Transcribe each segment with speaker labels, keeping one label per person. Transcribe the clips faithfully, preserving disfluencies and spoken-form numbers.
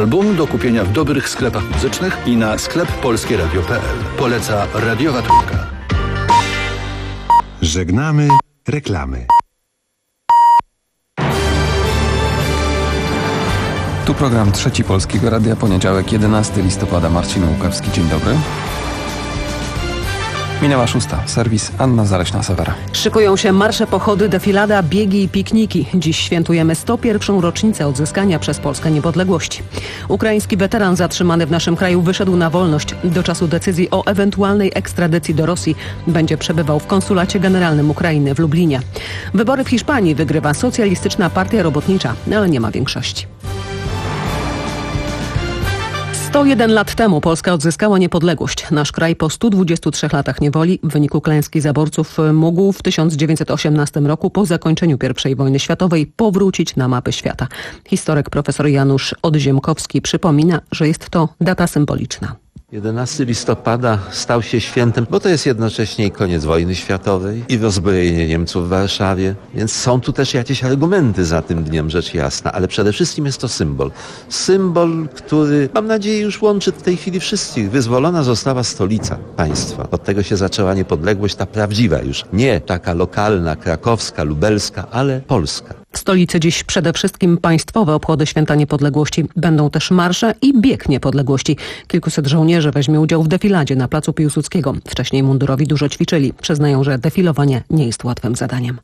Speaker 1: album do kupienia w dobrych sklepach muzycznych i na sklep polskie radio kropka p l. Poleca Radiowa Trójka.
Speaker 2: Żegnamy reklamy.
Speaker 3: Tu program Trzeci Polskiego Radia, poniedziałek jedenastego listopada. Marcin Łukawski, dzień dobry. Minęła szósta. Serwis Anna Zaleśna-Sewera.
Speaker 4: Szykują się marsze, pochody, defilada, biegi i pikniki. Dziś świętujemy sto pierwszą rocznicę odzyskania przez Polskę niepodległości. Ukraiński weteran zatrzymany w naszym kraju wyszedł na wolność. Do czasu decyzji o ewentualnej ekstradycji do Rosji będzie przebywał w Konsulacie Generalnym Ukrainy w Lublinie. Wybory w Hiszpanii wygrywa Socjalistyczna Partia Robotnicza, ale nie ma większości. sto jeden lat temu Polska odzyskała niepodległość. Nasz kraj po stu dwudziestu trzech latach niewoli w wyniku klęski zaborców mógł w tysiąc dziewięćset osiemnastym roku po zakończeniu pierwszej wojny światowej powrócić na mapy świata. Historyk profesor Janusz Odziemkowski przypomina, że jest to data symboliczna.
Speaker 5: jedenastego listopada stał się świętem, bo to jest jednocześnie i koniec wojny światowej i rozbrojenie Niemców w Warszawie, więc są tu też jakieś argumenty za tym dniem, rzecz jasna, ale przede wszystkim jest to symbol. Symbol, który, mam nadzieję, już łączy w tej chwili wszystkich. Wyzwolona została stolica państwa. Od tego się zaczęła niepodległość, ta prawdziwa już. Nie taka lokalna, krakowska, lubelska, ale polska.
Speaker 4: W stolicy dziś przede wszystkim państwowe obchody Święta Niepodległości. Będą też marsze i bieg niepodległości. Kilkuset żołnierzy weźmie udział w defiladzie na placu Piłsudskiego. Wcześniej mundurowi dużo ćwiczyli. Przyznają, że defilowanie nie jest łatwym zadaniem.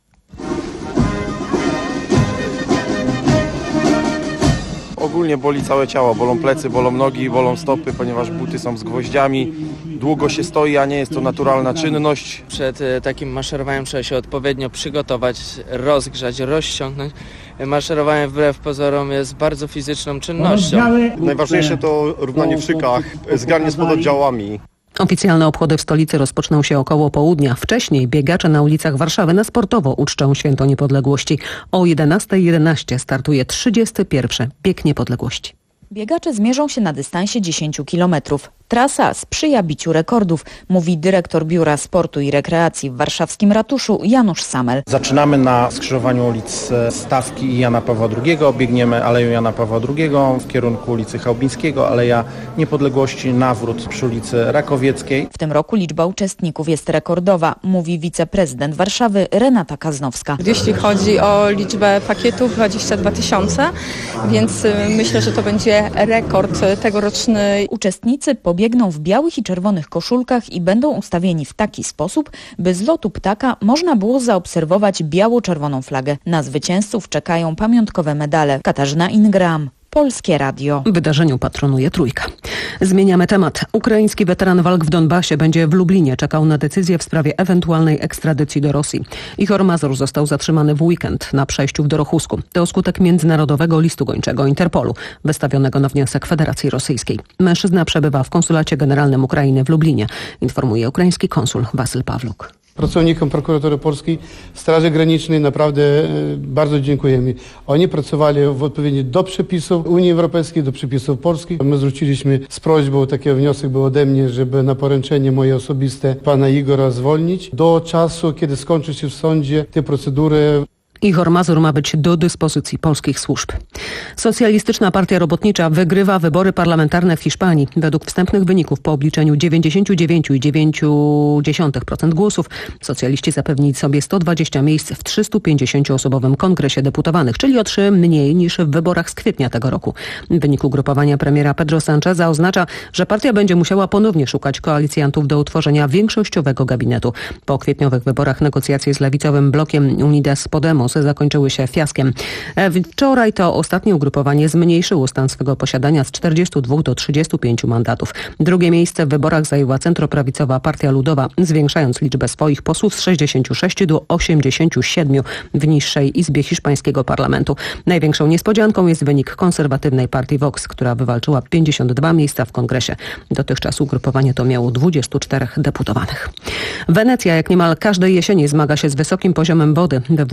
Speaker 6: Ogólnie boli całe ciało, bolą plecy, bolą nogi, bolą stopy, ponieważ buty są z gwoździami. Długo się stoi, a nie jest to naturalna czynność.
Speaker 7: Przed takim maszerowaniem trzeba się odpowiednio przygotować, rozgrzać, rozciągnąć. Maszerowanie wbrew pozorom jest bardzo fizyczną czynnością.
Speaker 6: Najważniejsze to równanie w szykach, zgarnie z pododdziałami.
Speaker 4: Oficjalne obchody w stolicy rozpoczną się około południa. Wcześniej biegacze na ulicach Warszawy na sportowo uczczą Święto Niepodległości. O jedenasta jedenaście startuje trzydziesty pierwszy Bieg Niepodległości.
Speaker 8: Biegacze zmierzą się na dystansie dziesięciu kilometrów. Trasa sprzyja biciu rekordów, mówi dyrektor Biura Sportu i Rekreacji w warszawskim ratuszu Janusz Samel.
Speaker 9: Zaczynamy na skrzyżowaniu ulic Stawki i Jana Pawła drugiego. Biegniemy Aleją Jana Pawła drugiego w kierunku ulicy Chałubińskiego, Aleja Niepodległości, nawrót przy ulicy Rakowieckiej.
Speaker 8: W tym roku liczba uczestników jest rekordowa, mówi wiceprezydent Warszawy Renata Kaznowska.
Speaker 10: Jeśli chodzi o liczbę pakietów, dwadzieścia dwa tysiące, więc myślę, że to będzie rekord tegoroczny.
Speaker 8: Uczestnicy pobiegną w białych i czerwonych koszulkach i będą ustawieni w taki sposób, by z lotu ptaka można było zaobserwować biało-czerwoną flagę. Na zwycięzców czekają pamiątkowe medale. Katarzyna Ingram, Polskie Radio.
Speaker 4: Wydarzeniu patronuje Trójka. Zmieniamy temat. Ukraiński weteran walk w Donbasie będzie w Lublinie czekał na decyzję w sprawie ewentualnej ekstradycji do Rosji. Ihor Mazur został zatrzymany w weekend na przejściu w Dorochusku. To skutek międzynarodowego listu gończego Interpolu, wystawionego na wniosek Federacji Rosyjskiej. Mężczyzna przebywa w Konsulacie Generalnym Ukrainy w Lublinie, informuje ukraiński konsul Wasyl Pawluk.
Speaker 11: Pracownikom prokuratury polskiej, Straży Granicznej naprawdę bardzo dziękujemy. Oni pracowali w odpowiedzi do przepisów Unii Europejskiej, do przepisów polskich. My zwróciliśmy z prośbą, taki wniosek był ode mnie, żeby na poręczenie moje osobiste pana Igora zwolnić do czasu, kiedy skończy się w sądzie te procedury.
Speaker 4: Ihor Mazur ma być do dyspozycji polskich służb. Socjalistyczna Partia Robotnicza wygrywa wybory parlamentarne w Hiszpanii. Według wstępnych wyników po obliczeniu dziewięćdziesiąt dziewięć przecinek dziewięć procent głosów socjaliści zapewnili sobie sto dwadzieścia miejsc w trzystu pięćdziesięcioosobowym kongresie deputowanych, czyli o trzy mniej niż w wyborach z kwietnia tego roku. Wynik ugrupowania premiera Pedro Sancheza oznacza, że partia będzie musiała ponownie szukać koalicjantów do utworzenia większościowego gabinetu. Po kwietniowych wyborach negocjacje z lewicowym blokiem Unidas Podemos zakończyły się fiaskiem. Wczoraj to ostatnie ugrupowanie zmniejszyło stan swego posiadania z czterdziestu dwóch do trzydziestu pięciu mandatów. Drugie miejsce w wyborach zajęła centroprawicowa Partia Ludowa, zwiększając liczbę swoich posłów z sześćdziesięciu sześciu do osiemdziesięciu siedmiu w niższej izbie hiszpańskiego parlamentu. Największą niespodzianką jest wynik konserwatywnej partii Vox, która wywalczyła pięćdziesiąt dwa miejsca w kongresie. Dotychczas ugrupowanie to miało dwudziestu czterech deputowanych. Wenecja jak niemal każdej jesieni zmaga się z wysokim poziomem wody. We włoskim mieście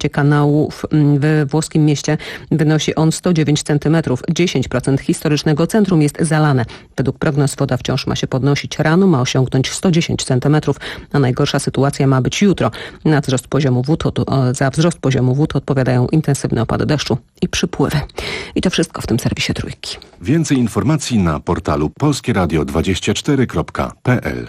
Speaker 4: mieście kanałów we włoskim mieście wynosi on sto dziewięć centymetrów. dziesięć procent historycznego centrum jest zalane. Według prognoz woda wciąż ma się podnosić. Rano ma osiągnąć sto dziesięć centymetrów, a najgorsza sytuacja ma być jutro. Na wzrost poziomu wód, za wzrost poziomu wód odpowiadają intensywne opady deszczu i przypływy. I to wszystko w tym serwisie Trójki.
Speaker 2: Więcej informacji na portalu polskie radio dwadzieścia cztery kropka p l.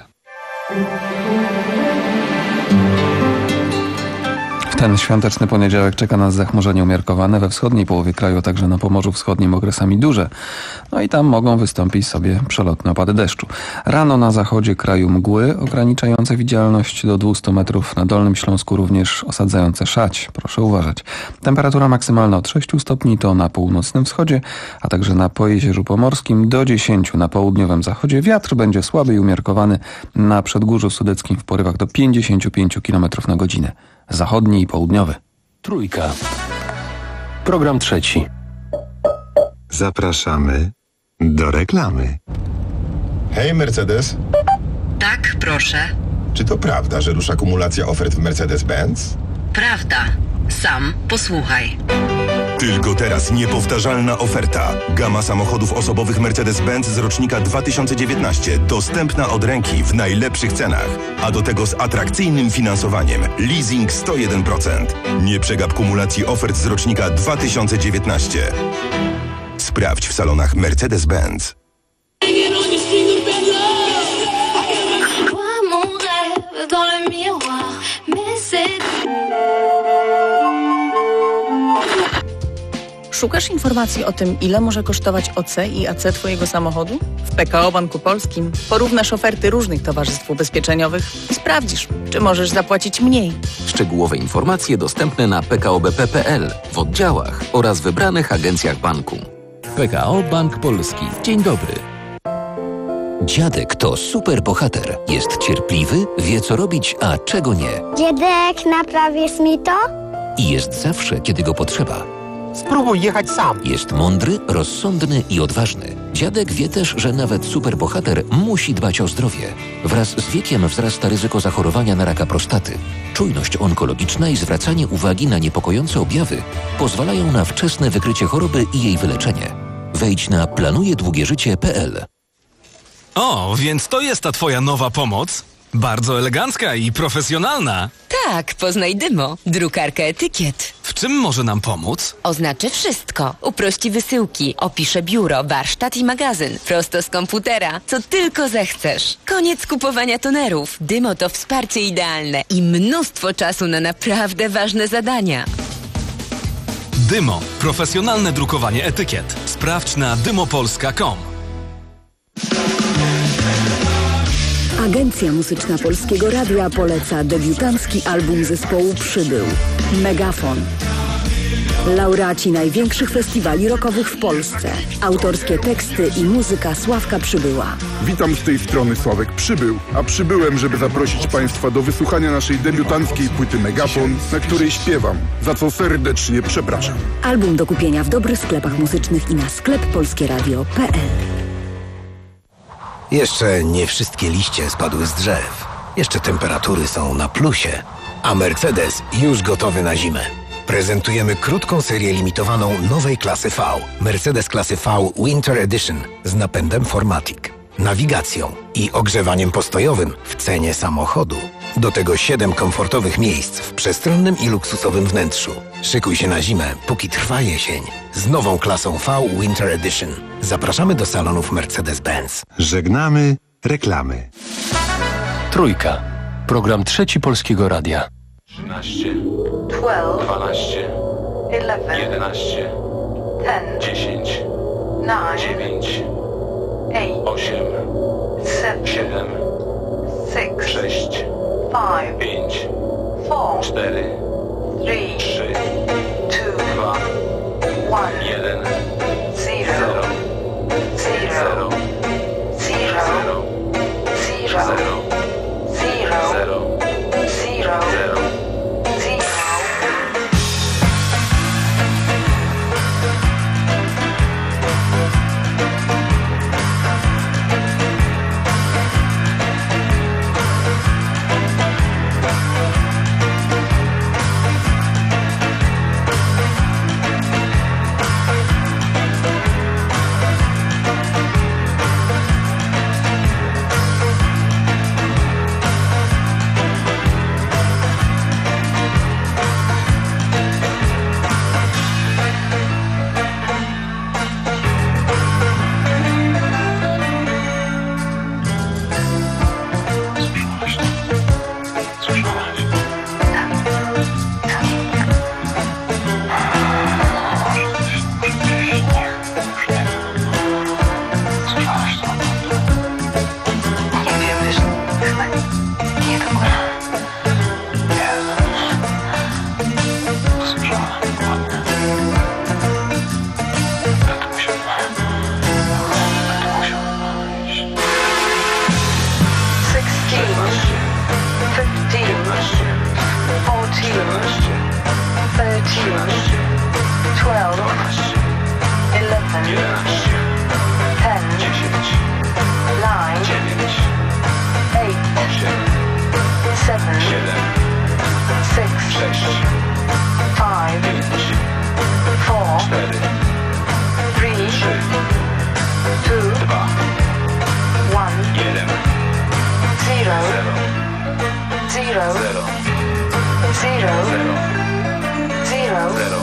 Speaker 3: W ten świąteczny poniedziałek czeka nas zachmurzenie umiarkowane we wschodniej połowie kraju, a także na Pomorzu Wschodnim okresami duże. No i tam mogą wystąpić sobie przelotne opady deszczu. Rano na zachodzie kraju mgły ograniczające widzialność do dwieście metrów. Na Dolnym Śląsku również osadzające szać. Proszę uważać. Temperatura maksymalna od sześciu stopni to na północnym wschodzie, a także na Pojezierzu Pomorskim do dziesięciu na południowym zachodzie. Wiatr będzie słaby i umiarkowany na Przedgórzu Sudeckim w porywach do pięćdziesięciu pięciu kilometrów na godzinę. Zachodni i południowy.
Speaker 1: Trójka. Program trzeci.
Speaker 2: Zapraszamy do reklamy.
Speaker 12: Hej, Mercedes.
Speaker 13: Tak, proszę.
Speaker 12: Czy to prawda, że rusza kumulacja ofert w Mercedes-Benz?
Speaker 13: Prawda. Sam posłuchaj.
Speaker 12: Tylko teraz niepowtarzalna oferta. Gama samochodów osobowych Mercedes-Benz z rocznika dwa tysiące dziewiętnaście. Dostępna od ręki w najlepszych cenach. A do tego z atrakcyjnym finansowaniem. Leasing sto jeden procent. Nie przegap kumulacji ofert z rocznika dwa tysiące dziewiętnaście. Sprawdź w salonach Mercedes-Benz.
Speaker 14: Szukasz informacji o tym, ile może kosztować O C i A C Twojego samochodu? W P K O Banku Polskim porównasz oferty różnych towarzystw ubezpieczeniowych i sprawdzisz, czy możesz zapłacić mniej.
Speaker 15: Szczegółowe informacje dostępne na p k o b p kropka p l, w oddziałach oraz wybranych agencjach banku. P K O Bank Polski. Dzień dobry. Dziadek to super bohater. Jest cierpliwy, wie co robić, a czego nie.
Speaker 16: Dziadek, naprawisz mi to?
Speaker 15: I jest zawsze, kiedy go potrzeba.
Speaker 17: Spróbuj jechać sam.
Speaker 15: Jest mądry, rozsądny i odważny. Dziadek wie też, że nawet superbohater musi dbać o zdrowie. Wraz z wiekiem wzrasta ryzyko zachorowania na raka prostaty. Czujność onkologiczna i zwracanie uwagi na niepokojące objawy pozwalają na wczesne wykrycie choroby i jej wyleczenie. Wejdź na planuje długie życie kropka p l.
Speaker 18: O, więc to jest ta twoja nowa pomoc? Bardzo elegancka i profesjonalna.
Speaker 19: Tak, poznaj Dymo, drukarkę etykiet.
Speaker 18: W czym może nam pomóc?
Speaker 19: Oznaczy wszystko. Uprości wysyłki, opisze biuro, warsztat i magazyn. Prosto z komputera, co tylko zechcesz. Koniec kupowania tonerów. Dymo to wsparcie idealne i mnóstwo czasu na naprawdę ważne zadania.
Speaker 18: Dymo. Profesjonalne drukowanie etykiet. Sprawdź na dymopolska kropka com.
Speaker 20: Agencja Muzyczna Polskiego Radia poleca debiutancki album zespołu Przybył. Megafon. Laureaci największych festiwali rockowych w Polsce. Autorskie teksty i muzyka Sławka Przybyła.
Speaker 21: Witam z tej strony Sławek Przybył, a przybyłem, żeby zaprosić Państwa do wysłuchania naszej debiutanckiej płyty Megafon, na której śpiewam, za co serdecznie przepraszam.
Speaker 20: Album do kupienia w dobrych sklepach muzycznych i na sklep polskieradio kropka p l.
Speaker 22: Jeszcze nie wszystkie liście spadły z drzew. Jeszcze temperatury są na plusie. A Mercedes już gotowy na zimę. Prezentujemy krótką serię limitowaną nowej klasy V. Mercedes klasy V Winter Edition z napędem cztery matic, nawigacją i ogrzewaniem postojowym w cenie samochodu. Do tego siedem komfortowych miejsc w przestronnym i luksusowym wnętrzu. Szykuj się na zimę, póki trwa jesień. Z nową klasą V Winter Edition. Zapraszamy do salonów Mercedes-Benz.
Speaker 2: Żegnamy reklamy.
Speaker 1: Trójka. Program trzeci Polskiego Radia.
Speaker 23: trzynaście, dwanaście, jedenaście, dziesięć, dziewięć, osiem, siedem, sześć, pięć, cztery, trzy, dwa, jeden, zero, zero, zero, zero, zero, zero, zero. Zero. Zero. Zero. Zero. Zero. Zero.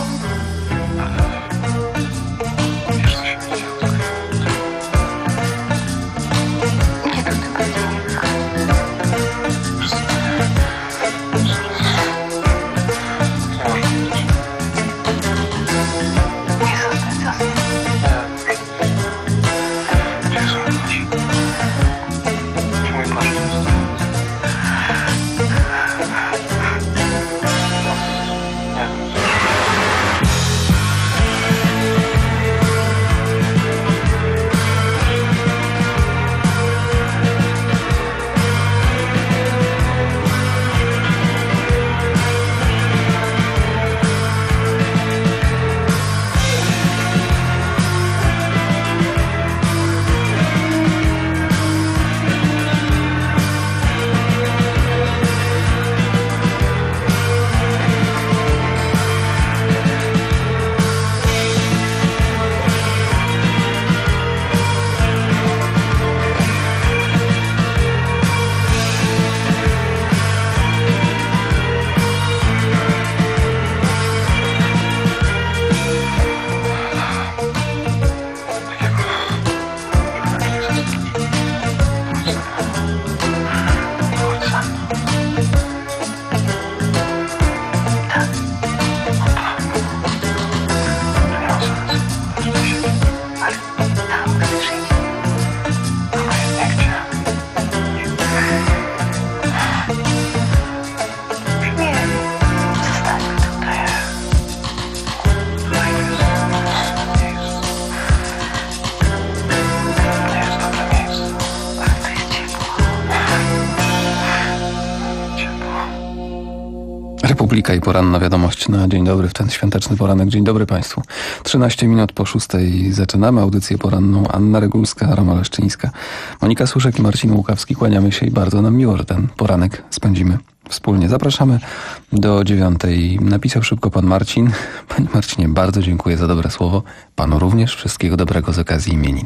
Speaker 3: Republika i poranna wiadomość na dzień dobry w ten świąteczny poranek. Dzień dobry Państwu. trzynaście minut po szóstej zaczynamy audycję poranną. Anna Regulska, Roma Leszczyńska, Monika Suszek i Marcin Łukawski. Kłaniamy się i bardzo nam miło, że ten poranek spędzimy wspólnie. Zapraszamy do dziewiątej. Napisał szybko pan Marcin. Panie Marcinie, bardzo dziękuję za dobre słowo. Panu również wszystkiego dobrego z okazji imienin.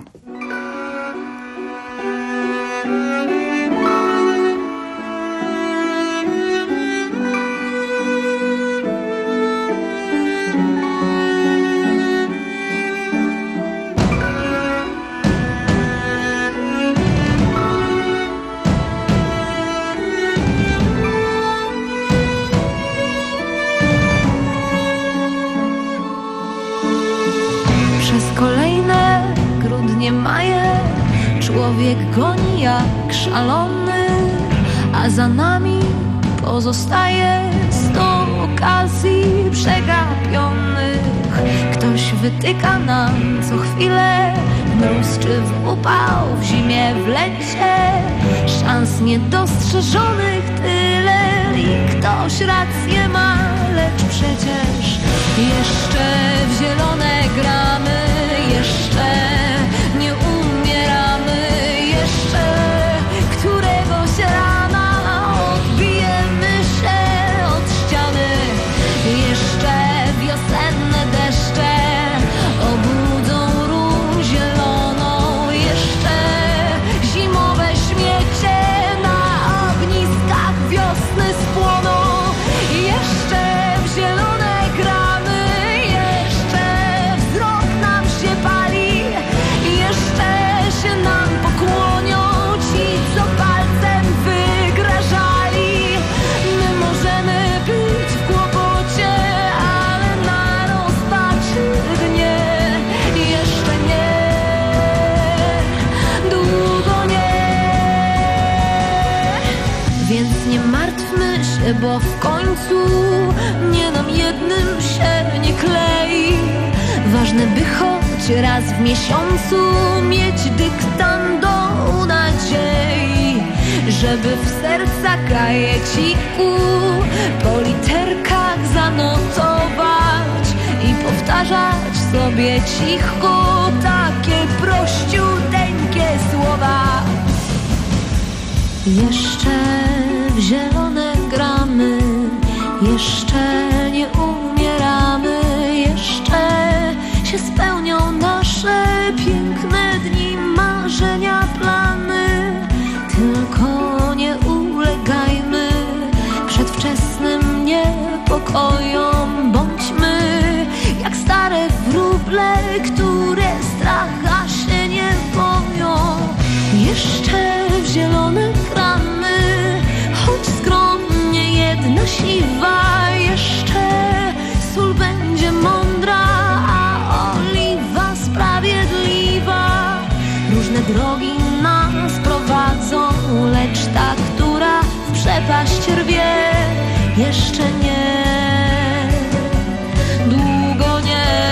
Speaker 5: Człowiek goni jak szalony, a za nami pozostaje sto okazji przegapionych. Ktoś wytyka nam co chwilę, mróz czy w upał, w zimie, w lecie, szans niedostrzeżonych tyle i ktoś rację ma, lecz przecież jeszcze w zielone gramy, jeszcze nie umieramy, jeszcze któregoś rana odbijemy się od ściany, jeszcze wiosenne deszcze obudzą róż zieloną, jeszcze zimowe śmiecie na ogniskach wiosny spłoną, jeszcze w zielone gramy, jeszcze wzrok nam się pali, jeszcze się nam pokłonią ci, co palcem wygrażali. My możemy być w kłopocie, ale na rozpaczy dnie jeszcze nie, długo nie. Więc nie martwmy się, bo w końcu nie nam jednym się nie klei. Ważne, by choć raz w miesiącu mieć dyktando nadziei, żeby w serca kajeciku po literkach zanotować i powtarzać sobie cicho takie prościuteńkie słowa. Jeszcze w zielone gramy, jeszcze nie umieramy, jeszcze się spełnią nasze piękne dni, marzenia, plany. Tylko nie ulegajmy, oliwa, jeszcze sól będzie mądra, a oliwa sprawiedliwa. Różne drogi nas prowadzą, lecz ta, która w przepaść rwie, jeszcze nie, długo nie.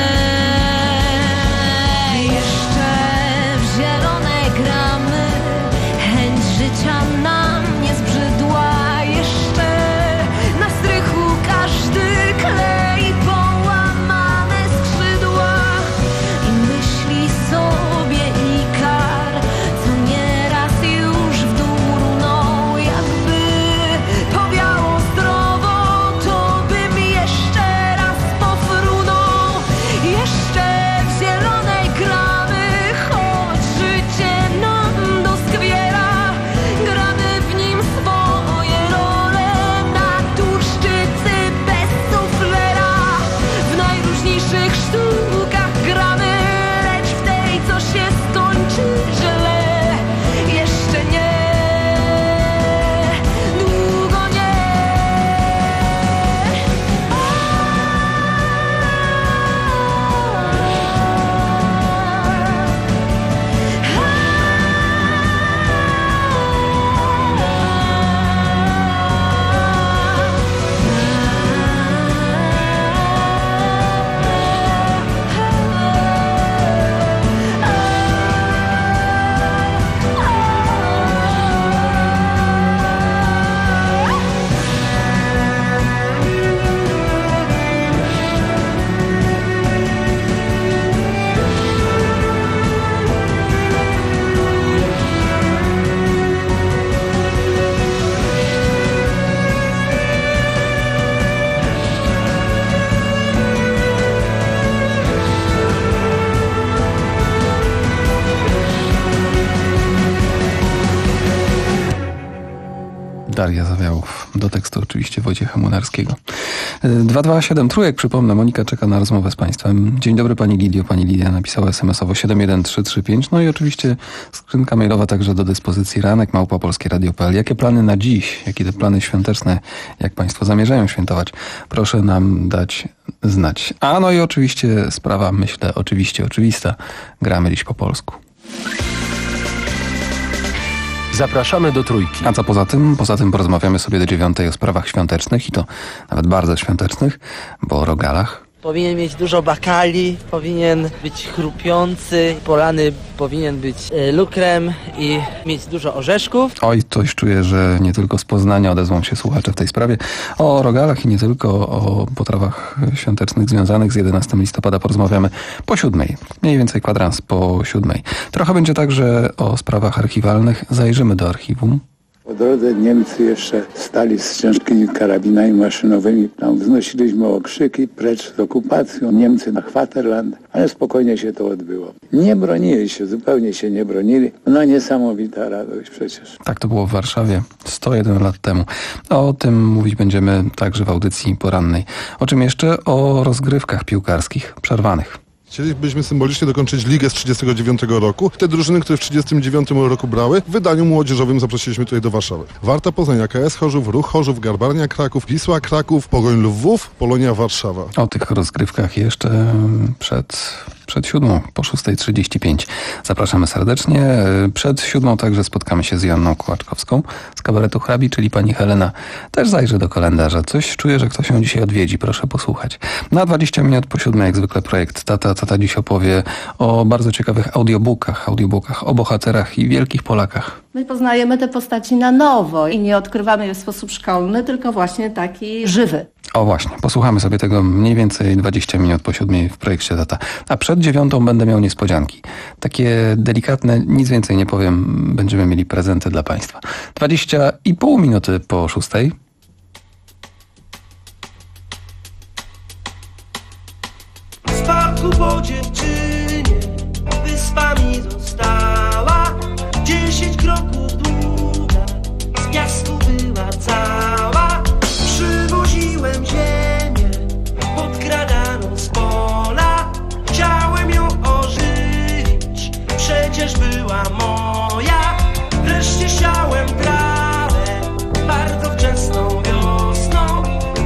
Speaker 5: Jeszcze w zielone gramy, chęć życia nam nie zbrzydła. Jeszcze na strychu każdy klei połamane skrzydła i myśli sobie Ikar, co nieraz już w dół runął. Jakby powiało zdrowo, to bym jeszcze raz pofrunął. Jeszcze w zielonej gramy, choć życie nam doskwiera. Gramy w nim swoje role na tuszczycy bez suflera. W najróżniejszych sztukach gramy, lecz w tej, co się skończy źle, jeszcze nie, długo nie.
Speaker 3: Daria Zawiałów. Do tekstu oczywiście Wojciecha Młynarskiego. dwa dwa siedem trójek, przypomnę, Monika czeka na rozmowę z Państwem. Dzień dobry Pani Lidio. Pani Lidia napisała es em esowo siedem jeden trzy trzy pięć. No i oczywiście skrzynka mailowa także do dyspozycji. Ranek małpa polskie radio kropka pe el. Jakie plany na dziś? Jakie te plany świąteczne? Jak Państwo zamierzają świętować? Proszę nam dać znać. A no i oczywiście sprawa, myślę, oczywiście oczywista. Gramy dziś po polsku.
Speaker 1: Zapraszamy do Trójki.
Speaker 3: A co poza tym? Poza tym porozmawiamy sobie do dziewiątej o sprawach świątecznych i to nawet bardzo świątecznych, bo o rogalach.
Speaker 6: Powinien mieć dużo bakali, powinien być chrupiący, polany powinien być e, lukrem i mieć dużo orzeszków.
Speaker 3: Oj, coś czuję, że nie tylko z Poznania odezwą się słuchacze w tej sprawie. O rogalach i nie tylko, o potrawach świątecznych związanych z jedenastego listopada porozmawiamy po siódmej. Mniej więcej kwadrans po siódmej. Trochę będzie także o sprawach archiwalnych. Zajrzymy do archiwum.
Speaker 7: Po drodze Niemcy jeszcze stali z ciężkimi karabinami maszynowymi. Tam wznosiliśmy okrzyki precz z okupacją. Niemcy na Chwaterland, ale spokojnie się to odbyło. Nie bronili się, zupełnie się nie bronili. No niesamowita radość przecież.
Speaker 3: Tak to było w Warszawie sto jeden lat temu. O tym mówić będziemy także w audycji porannej. O czym jeszcze? O rozgrywkach piłkarskich przerwanych.
Speaker 9: Chcielibyśmy symbolicznie dokończyć ligę z trzydziestego dziewiątego roku. Te drużyny, które w trzydziestym dziewiątym roku brały, w wydaniu młodzieżowym zaprosiliśmy tutaj do Warszawy. Warta Poznań, A K S Chorzów, Ruch Chorzów, Garbarnia Kraków, Wisła Kraków, Pogoń Lwów, Polonia Warszawa.
Speaker 3: O tych rozgrywkach jeszcze przed... Przed siódmą, po szóstej trzydzieści pięć. Zapraszamy serdecznie. Przed siódmą także spotkamy się z Joanną Kołaczkowską z kabaretu Hrabi, czyli pani Helena też zajrzy do kalendarza. Coś czuję, że ktoś ją dzisiaj odwiedzi. Proszę posłuchać. Na dwadzieścia minut po siódmej, jak zwykle, projekt Tata. Tata dziś opowie o bardzo ciekawych audiobookach, audiobookach o bohaterach i wielkich Polakach.
Speaker 24: My poznajemy te postaci na nowo i nie odkrywamy je w sposób szkolny, tylko właśnie taki żywy.
Speaker 3: O właśnie, posłuchamy sobie tego mniej więcej dwadzieścia minut po siódmej w projekcie Tata. A przed dziewiątą będę miał niespodzianki. Takie delikatne, nic więcej nie powiem, będziemy mieli prezenty dla Państwa. dwadzieścia i pół minuty po szóstej.
Speaker 25: Spadku po dziewczynie wyspami została, dziesięć kroków długa, z piasku była cała. Przywoziłem ziemię podkradaną z pola, chciałem ją ożywić, przecież była moja. Wreszcie siałem trawę bardzo wczesną wiosną,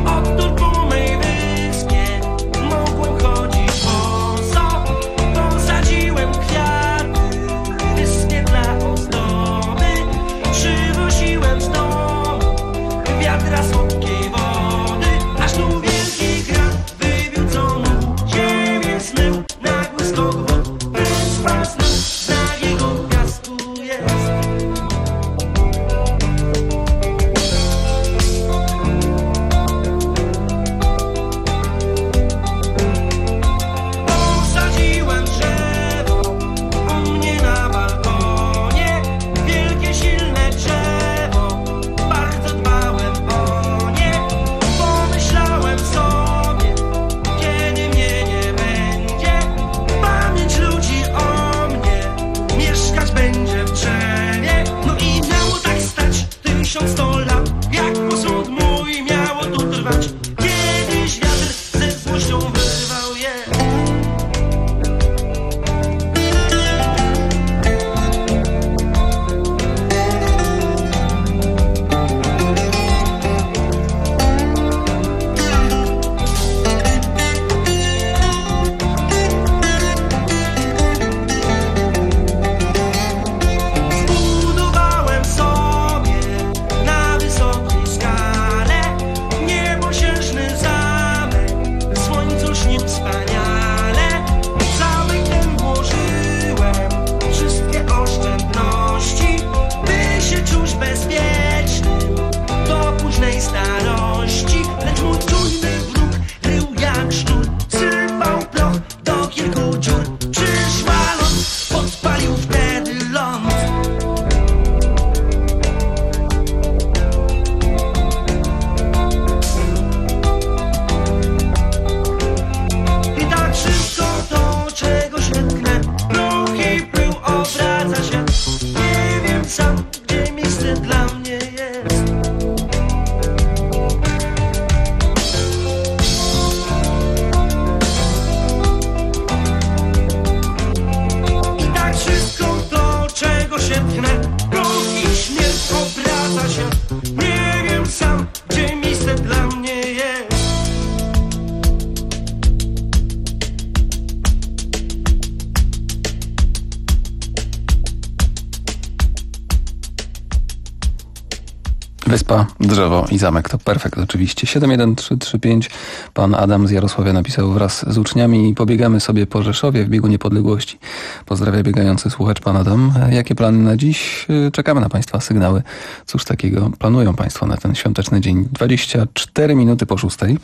Speaker 3: Wyspa, drzewo i zamek to perfekt oczywiście. siedem jeden trzy trzy pięć. Pan Adam z Jarosławia napisał: wraz z uczniami pobiegamy sobie po Rzeszowie w biegu niepodległości. Pozdrawia biegający słuchacz pan Adam. Jakie plany na dziś? Czekamy na państwa sygnały. Cóż takiego planują państwo na ten świąteczny dzień? dwadzieścia cztery minuty po szóstej.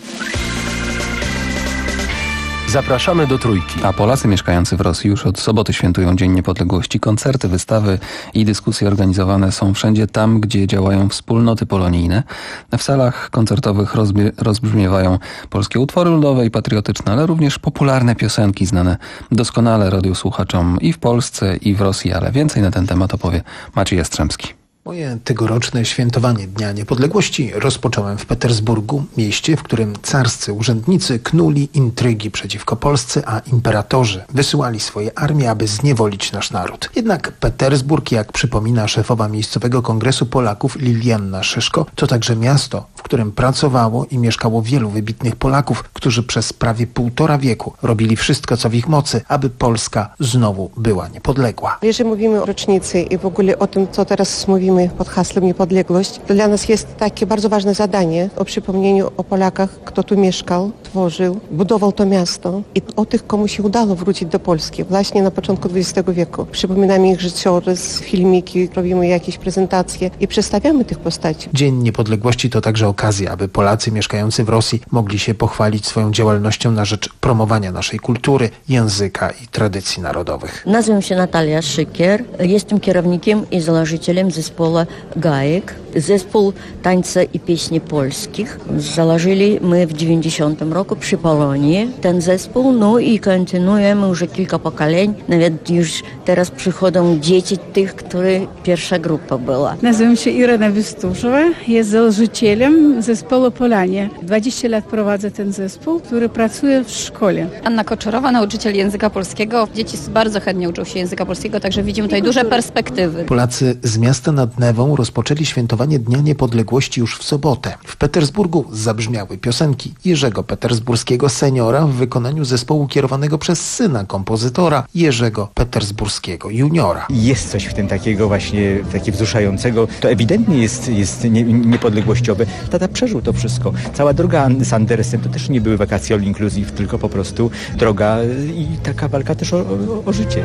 Speaker 4: Zapraszamy do Trójki.
Speaker 3: A Polacy mieszkający w Rosji już od soboty świętują Dzień Niepodległości. Koncerty, wystawy i dyskusje organizowane są wszędzie tam, gdzie działają wspólnoty polonijne. W salach koncertowych rozbie- rozbrzmiewają polskie utwory ludowe i patriotyczne, ale również popularne piosenki znane doskonale radiosłuchaczom i w Polsce, i w Rosji, ale więcej na ten temat opowie Maciej Jastrzębski.
Speaker 8: Moje tegoroczne świętowanie Dnia Niepodległości rozpocząłem w Petersburgu, mieście, w którym carscy urzędnicy knuli intrygi przeciwko Polsce, a imperatorzy wysyłali swoje armie, aby zniewolić nasz naród. Jednak Petersburg, jak przypomina szefowa miejscowego kongresu Polaków Lilianna Szyszko, to także miasto, w którym pracowało i mieszkało wielu wybitnych Polaków, którzy przez prawie półtora wieku robili wszystko, co w ich mocy, aby Polska znowu była niepodległa.
Speaker 10: Jeżeli mówimy o rocznicy i w ogóle o tym, co teraz mówimy pod hasłem niepodległość, to dla nas jest takie bardzo ważne zadanie o przypomnieniu o Polakach, kto tu mieszkał, tworzył, budował to miasto i o tych, komu się udało wrócić do Polski właśnie na początku dwudziestego wieku. Przypominamy ich życiorys, filmiki, robimy jakieś prezentacje i przedstawiamy tych postaci.
Speaker 8: Dzień Niepodległości to także okazja, aby Polacy mieszkający w Rosji mogli się pochwalić swoją działalnością na rzecz promowania naszej kultury, języka i tradycji narodowych.
Speaker 11: Nazywam się Natalia Szykier, jestem kierownikiem i założycielem zespołu Gajek. Zespół tańca i pieśni polskich założyli my w dziewięćdziesiątym roku przy Polonii ten zespół, no i kontynuujemy już kilka pokoleń. Nawet już teraz przychodzą dzieci tych, które pierwsza grupa była.
Speaker 13: Nazywam się Irena Wystuszowa, jest założycielem zespołu Polanie. dwadzieścia lat prowadzę ten zespół, który pracuje w szkole.
Speaker 26: Anna Koczorowa, nauczyciel języka polskiego. Dzieci bardzo chętnie uczą się języka polskiego, także widzimy tutaj duże perspektywy.
Speaker 8: Polacy z miasta nad Newą rozpoczęli świętowanie Dnia Niepodległości już w sobotę. W Petersburgu zabrzmiały piosenki Jerzego Petersburskiego seniora w wykonaniu zespołu kierowanego przez syna kompozytora Jerzego Petersburskiego juniora.
Speaker 27: Jest coś w tym takiego właśnie, takie wzruszającego. To ewidentnie jest, jest nie, niepodległościowe. Tata przeżył to wszystko. Cała droga z Andersem to też nie były wakacje all inclusive, tylko po prostu droga i taka walka też o, o, o życie.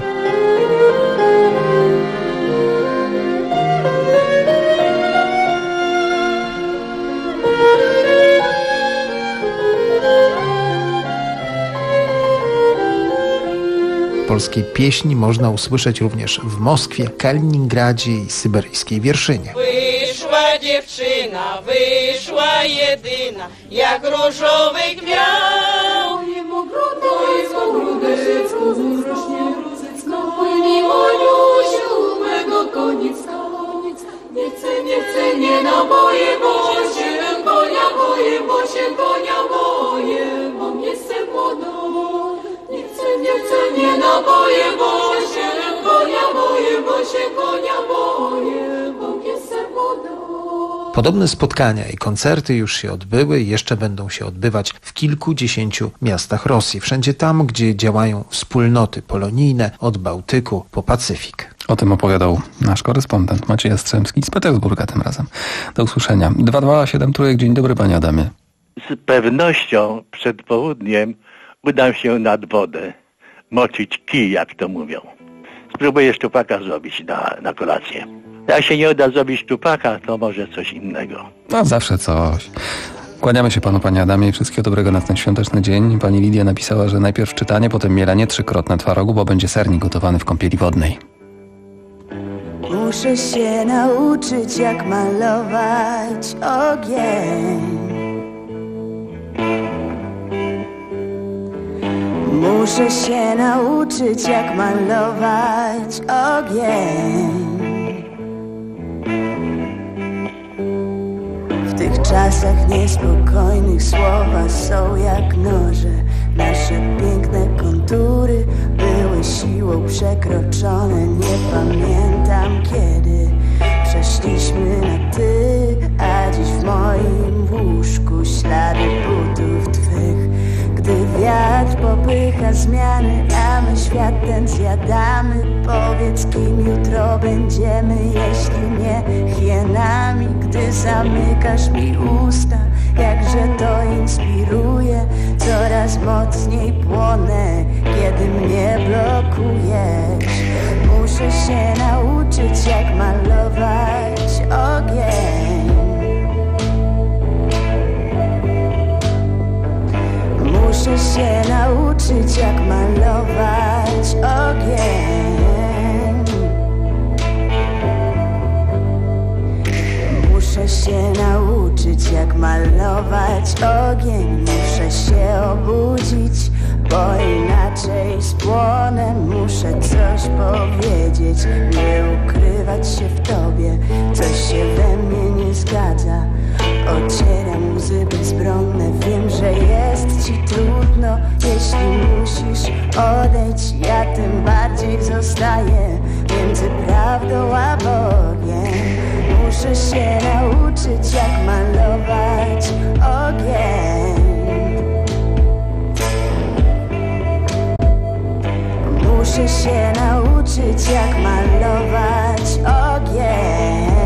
Speaker 8: Polskiej pieśni można usłyszeć również w Moskwie, Kaliningradzie i syberyjskiej Wierszynie.
Speaker 28: Wyszła dziewczyna, wyszła jedyna, jak różowy kwiat. Mojemu grudecku, rośnie gruzycko, płynie Moniusiu, mego konicka. Nie chcę, nie chcę, nie naboję, bo się konia boję, bo się konia boję, bo mnie se młodo. Nie chcę, nie chcę, nie naboję, bo się konia boję, bo się konia boję, bo mnie se młodo.
Speaker 8: Podobne spotkania i koncerty już się odbyły i jeszcze będą się odbywać w kilkudziesięciu miastach Rosji. Wszędzie tam, gdzie działają wspólnoty polonijne od Bałtyku po Pacyfik.
Speaker 3: O tym opowiadał nasz korespondent Maciej Jastrzębski z Petersburga tym razem. Do usłyszenia. dwa dwa siedem trójek. Dzień dobry, panie Adamie.
Speaker 29: Z pewnością przed południem udam się nad wodę, moczyć kij, jak to mówią. Spróbuję szczupaka zrobić na, na kolację. Jak się nie uda zrobić szczupaka, to może coś innego.
Speaker 3: No zawsze coś. Kłaniamy się panu, panie Adamie, i wszystkiego dobrego na ten świąteczny dzień. Pani Lidia napisała, że najpierw czytanie, potem mielenie trzykrotne twarogu, bo będzie sernik gotowany w kąpieli wodnej.
Speaker 30: Muszę się nauczyć, jak malować ogień. Muszę się nauczyć, jak malować ogień. W tych czasach niespokojnych słowa są jak noże. Nasze piękne kontury były siłą przekroczone. Nie pamiętam, kiedy przeszliśmy na ty, a dziś w moim łóżku ślady butów twych. Gdy wiatr popycha zmiany, a my świat ten zjadamy. Powiedz, kim jutro będziemy, jeśli nie hienami. Gdy Ty zamykasz mi usta, jakże to inspiruje. Coraz mocniej płonę, kiedy mnie blokujesz. Muszę się nauczyć, jak malować ogień. Muszę się nauczyć, jak malować ogień. Muszę się nauczyć, jak malować ogień. Muszę się obudzić, bo inaczej spłonę. Muszę coś powiedzieć, nie ukrywać się w tobie. Coś się we mnie nie zgadza. Ocieram łzy bezbronne. Wiem, że jest ci trudno. Jeśli musisz odejść, ja tym bardziej zostaję między prawdą a Bogiem. Muszę się nauczyć, jak malować ogień. Muszę się nauczyć, jak malować ogień.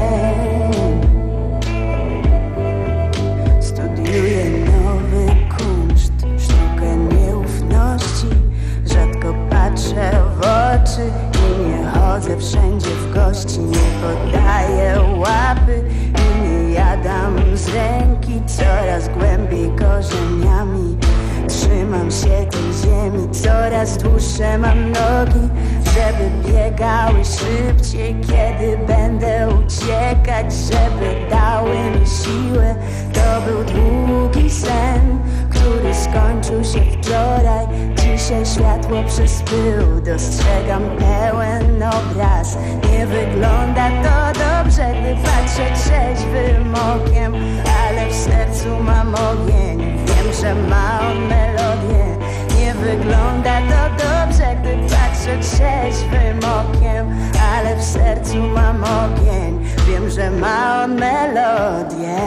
Speaker 30: Studiuję nowy kunszt, sztukę nieufności. Rzadko patrzę w oczy i nie chodzę wszędzie w gości. Nie podaję łapy i nie jadam z ręki. Coraz głębiej korzeniami trzymam się tej ziemi. Coraz dłuższe mam nogi, żeby biegały szybciej, kiedy będę uciekać, żeby dały mi siłę. To był długi sen, który skończył się wczoraj. Dzisiaj światło przez pył, dostrzegam pełen obraz. Nie wygląda to dobrze, gdy patrzę trzeźwym okiem, ale w sercu mam ogień. Wiem, że ma on melodię. Nie wygląda to dobrze, gdy patrzę trzeźwym okiem, ale w sercu mam ogień. Wiem, że ma on melodię.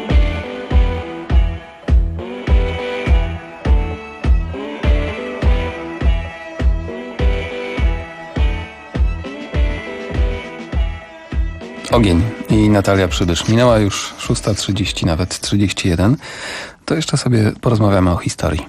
Speaker 3: Ogień i Natalia Przybysz. Minęła już szósta trzydzieści, nawet trzydzieści jeden. To jeszcze sobie porozmawiamy o historii.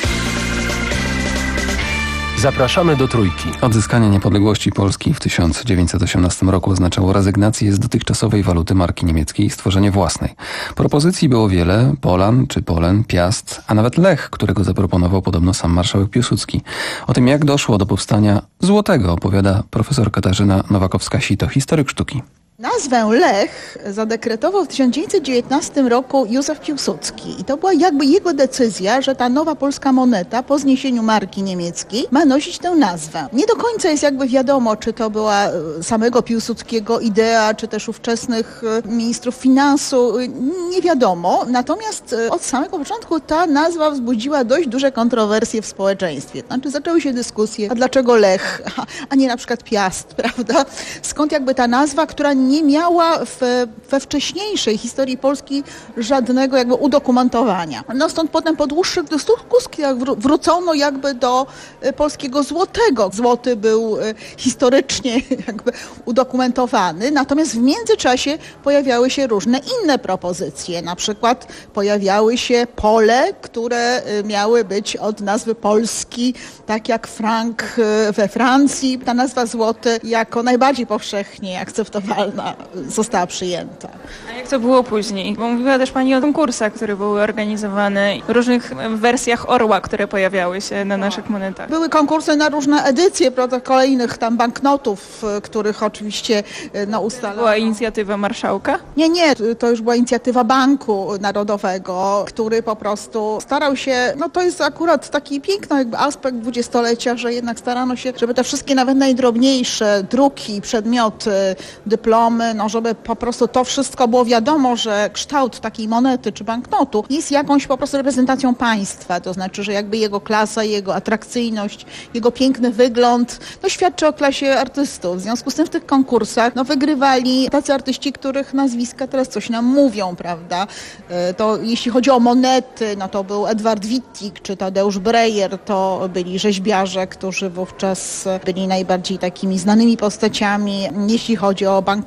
Speaker 4: Zapraszamy do Trójki.
Speaker 3: Odzyskanie niepodległości Polski w tysiąc dziewięćset osiemnastym roku oznaczało rezygnację z dotychczasowej waluty marki niemieckiej i stworzenie własnej. Propozycji było wiele: Polan czy Polen, Piast, a nawet Lech, którego zaproponował podobno sam marszałek Piłsudski. O tym, jak doszło do powstania złotego, opowiada profesor Katarzyna Nowakowska-Sito, historyk sztuki.
Speaker 12: Nazwę Lech zadekretował w tysiąc dziewięćset dziewiętnastym roku Józef Piłsudski i to była jakby jego decyzja, że ta nowa polska moneta po zniesieniu marki niemieckiej ma nosić tę nazwę. Nie do końca jest jakby wiadomo, czy to była samego Piłsudskiego idea, czy też ówczesnych ministrów finansu, nie wiadomo. Natomiast od samego początku ta nazwa wzbudziła dość duże kontrowersje w społeczeństwie. Znaczy zaczęły się dyskusje, a dlaczego Lech, a nie na przykład Piast, prawda? Skąd jakby ta nazwa, która nie miała w, we wcześniejszej historii Polski żadnego jakby udokumentowania. No stąd potem po dłuższych dyskusjach wrócono jakby do polskiego złotego. Złoty był historycznie jakby udokumentowany, natomiast w międzyczasie pojawiały się różne inne propozycje. Na przykład pojawiały się pole, które miały być od nazwy Polski, tak jak frank we Francji. Ta nazwa złoty jako najbardziej powszechnie akceptowalna została przyjęta.
Speaker 14: A jak to było później? Bo mówiła też Pani o konkursach, które były organizowane, w różnych wersjach orła, które pojawiały się na naszych monetach.
Speaker 12: Były konkursy na różne edycje kolejnych tam banknotów, których oczywiście no, ustalano.
Speaker 14: Była inicjatywa marszałka?
Speaker 12: Nie, nie, to już była inicjatywa Banku Narodowego, który po prostu starał się, no to jest akurat taki piękny jakby aspekt dwudziestolecia, że jednak starano się, żeby te wszystkie nawet najdrobniejsze druki, przedmioty, dyplomy, no żeby po prostu to wszystko było wiadomo, że kształt takiej monety czy banknotu jest jakąś po prostu reprezentacją państwa, to znaczy, że jakby jego klasa, jego atrakcyjność, jego piękny wygląd, no świadczy o klasie artystów. W związku z tym w tych konkursach, no wygrywali tacy artyści, których nazwiska teraz coś nam mówią, prawda? To jeśli chodzi o monety, no to był Edward Wittig czy Tadeusz Breyer, to byli rzeźbiarze, którzy wówczas byli najbardziej takimi znanymi postaciami. Jeśli chodzi o banknoty,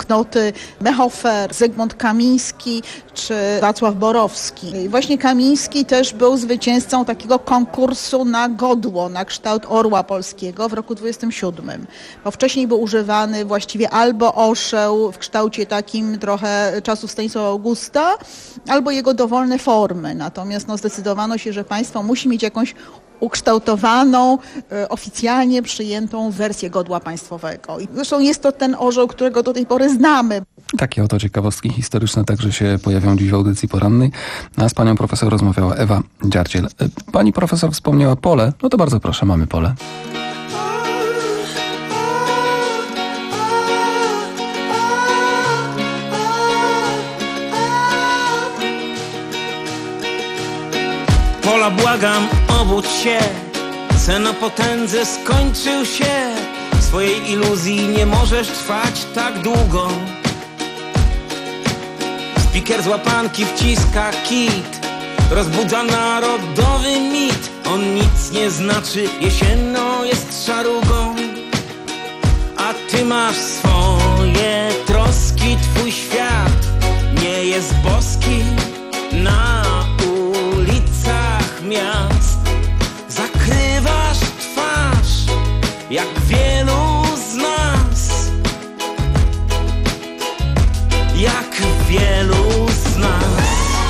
Speaker 12: banknoty Mehofer, Zygmunt Kamiński czy Wacław Borowski. I właśnie Kamiński też był zwycięzcą takiego konkursu na godło, na kształt orła polskiego w roku dwudziestym siódmym. Bo wcześniej był używany właściwie albo orzeł w kształcie takim trochę czasów Stanisława Augusta, albo jego dowolne formy. Natomiast no, zdecydowano się, że państwo musi mieć jakąś ukształtowaną, e, oficjalnie przyjętą wersję godła państwowego. I zresztą jest to ten orzeł, którego do tej pory znamy.
Speaker 3: Takie oto ciekawostki historyczne także się pojawią dziś w audycji porannej. A z panią profesor rozmawiała Ewa Dziardziel. Pani profesor wspomniała pole. No to bardzo proszę, mamy pole.
Speaker 2: Pola, błagam, obudź się, sen o potędze skończył się. W swojej iluzji nie możesz trwać tak długo. Spiker z łapanki wciska kit, rozbudza narodowy mit. On nic nie znaczy, jesienno jest szarugą. A ty masz swoje troski, twój świat nie jest boski. Na ulicach miast zakrywasz twarz, jak wielu z nas, jak wielu z nas.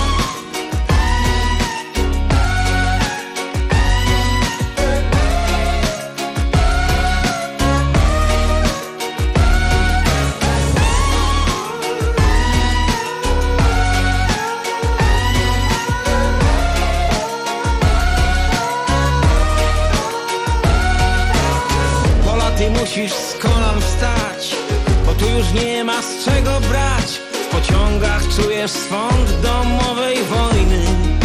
Speaker 2: Musisz z kolan wstać, bo tu już nie ma z czego brać. W pociągach czujesz swąd domowej wojny.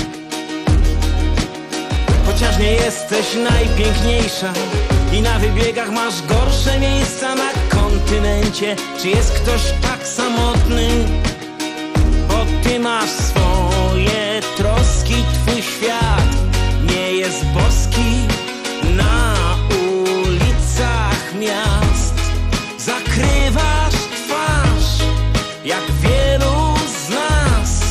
Speaker 2: Chociaż nie jesteś najpiękniejsza i na wybiegach masz gorsze miejsca na kontynencie. Czy jest ktoś tak samotny? Bo ty masz swoje troski, twój świat nie jest boski. Na miast zakrywasz twarz, jak wielu z nas,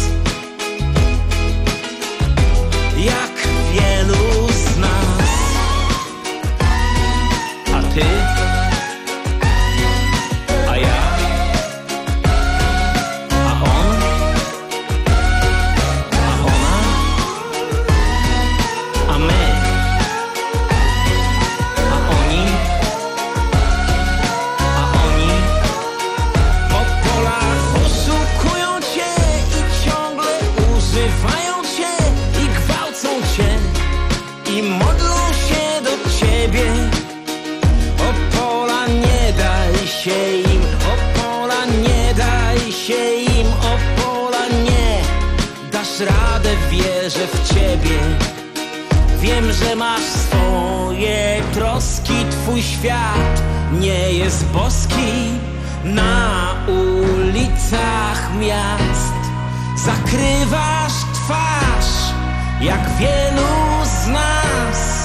Speaker 2: jak wielu z nas. A ty? A ja? A on? A ona? A my? Radę, wierzę w ciebie. Wiem, że masz swoje troski, twój świat nie jest boski. Na ulicach miast zakrywasz twarz, jak wielu z nas.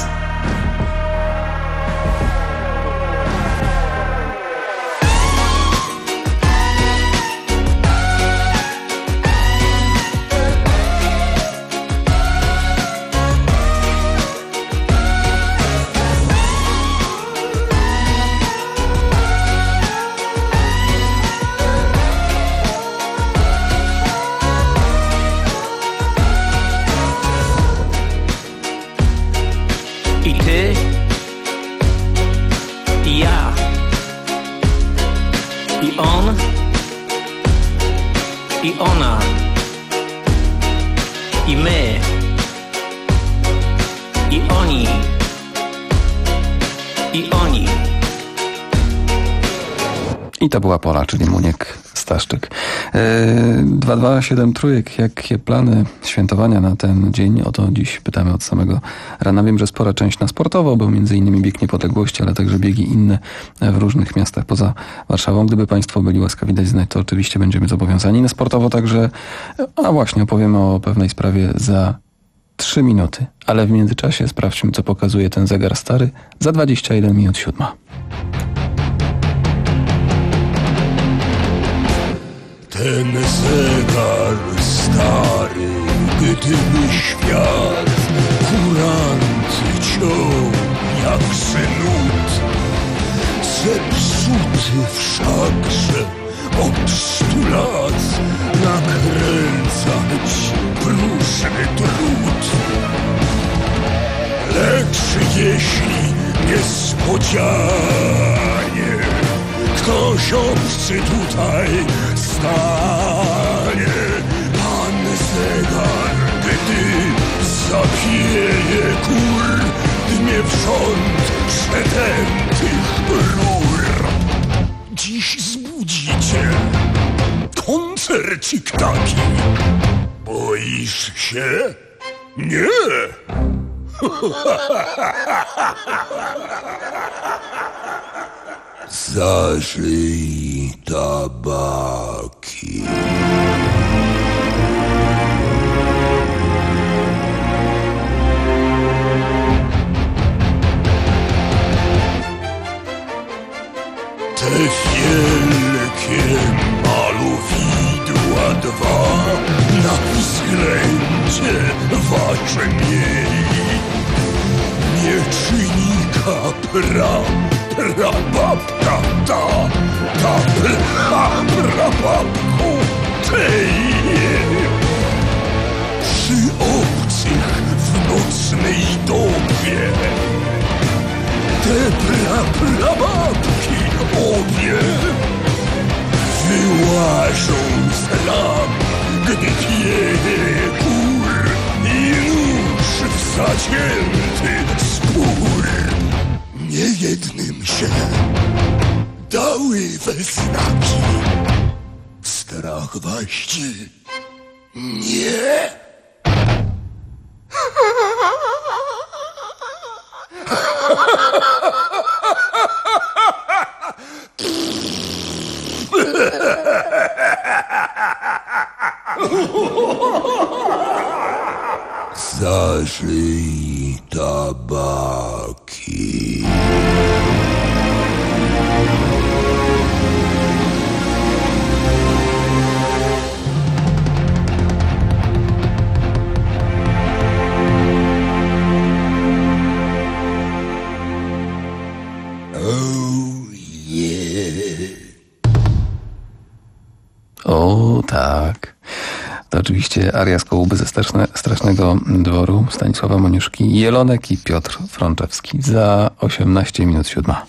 Speaker 2: I ona, i my, i oni, i oni.
Speaker 3: I to była Pola, czyli Muniek Staszczyk. dwa dwa siedem trójek, jakie plany świętowania na ten dzień? O to dziś pytamy od samego rana. Wiem, że spora część na sportowo, był między innymi bieg niepodległości, ale także biegi inne w różnych miastach poza Warszawą. Gdyby Państwo byli łaskawi dać znać, to oczywiście będziemy zobowiązani. Na sportowo także, a właśnie opowiemy o pewnej sprawie za trzy minuty. Ale w międzyczasie sprawdźmy, co pokazuje ten zegar stary za dwadzieścia jeden minut siódma.
Speaker 5: Ten zegar stary, gdyby świat kuranty ciął jak synut, zepsuty wszakże od stu lat nakręcać próżny trud. Lecz jeśli niespodzianie ktoś obcy tutaj stanie, pan zegar, gdy zapieje kur, dnie w rząd przetętych rur. Dziś zbudzicie koncercik taki. Boisz się? Nie! Zażyj tabaki. Te wielkie malowidła dwa na względzie wasze mieli. Miecznika pra, prababka ta, ta pra, prababku tej. Przy obcych w nocnej dobie te pra, prababki obie wyłażą z lam, gdy pieje kur i nóż w zacięty spór. Niejednym się dały we znaki. Strach waści nie. Zażyj tabaki.
Speaker 3: O tak. To oczywiście aria z Kołuby ze straszne, Strasznego Dworu Stanisława Moniuszki, Jelonek i Piotr Frączewski. Za osiemnaście minut siódma.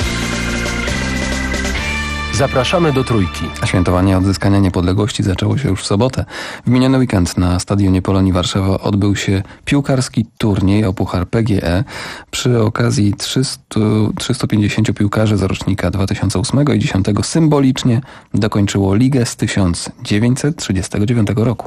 Speaker 4: Zapraszamy do Trójki.
Speaker 3: A świętowanie odzyskania niepodległości zaczęło się już w sobotę. W miniony weekend na stadionie Polonii Warszawa odbył się piłkarski turniej o Puchar P G E. Przy okazji trzystu pięćdziesięciu piłkarzy z rocznika dwa tysiące ósmego i dwa tysiące dziesiątego symbolicznie dokończyło ligę z tysiąc dziewięćset trzydziestego dziewiątego roku.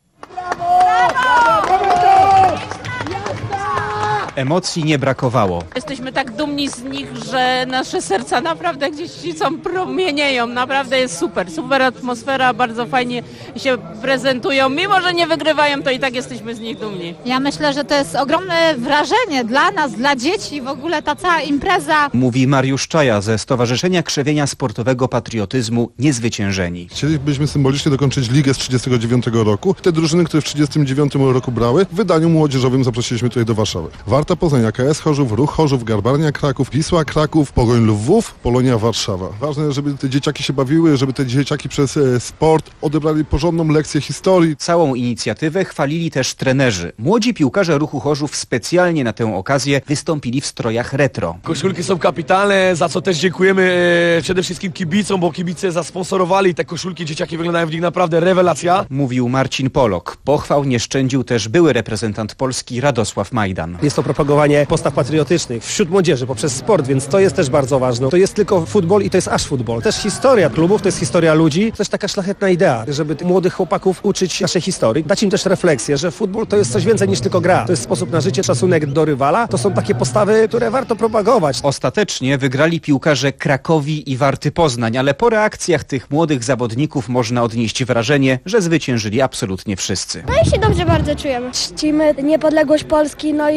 Speaker 27: Emocji nie brakowało.
Speaker 15: Jesteśmy tak dumni z nich, że nasze serca naprawdę gdzieś są promienieją. Naprawdę jest super. Super atmosfera, bardzo fajnie się prezentują. Mimo że nie wygrywają, to i tak jesteśmy z nich dumni.
Speaker 16: Ja myślę, że to jest ogromne wrażenie dla nas, dla dzieci, w ogóle ta cała impreza.
Speaker 27: Mówi Mariusz Czaja ze Stowarzyszenia Krzewienia Sportowego Patriotyzmu Niezwyciężeni.
Speaker 9: Chcielibyśmy symbolicznie dokończyć ligę z trzydziestego dziewiątego roku. Te drużyny, które w trzydziestym dziewiątym roku brały, w wydaniu młodzieżowym zaprosiliśmy tutaj do Warszawy. Warta Poznań, A K S Chorzów, Ruch Chorzów, Garbarnia Kraków, Wisła Kraków, Pogoń Lwów, Polonia Warszawa. Ważne, żeby te dzieciaki się bawiły, żeby te dzieciaki przez e, sport odebrali porządną lekcję historii.
Speaker 27: Całą inicjatywę chwalili też trenerzy. Młodzi piłkarze Ruchu Chorzów specjalnie na tę okazję wystąpili w strojach retro.
Speaker 17: Koszulki są kapitalne, za co też dziękujemy e, przede wszystkim kibicom, bo kibice zasponsorowali te koszulki, dzieciaki wyglądają w nich naprawdę rewelacja.
Speaker 27: Mówił Marcin Polok. Pochwał nie szczędził też były reprezentant Polski Radosław Majdan.
Speaker 18: Jest to propagowanie postaw patriotycznych wśród młodzieży poprzez sport, więc to jest też bardzo ważne. To jest tylko futbol i to jest aż futbol. Też historia klubów, to jest historia ludzi, to jest taka szlachetna idea, żeby tych młodych chłopaków uczyć naszej historii. Dać im też refleksję, że futbol to jest coś więcej niż tylko gra. To jest sposób na życie, szacunek do rywala. To są takie postawy, które warto propagować.
Speaker 27: Ostatecznie wygrali piłkarze Krakowi i Warty Poznań, ale po reakcjach tych młodych zawodników można odnieść wrażenie, że zwyciężyli absolutnie wszyscy.
Speaker 19: No i się dobrze bardzo czujemy. Czcimy niepodległość Polski, no i to jest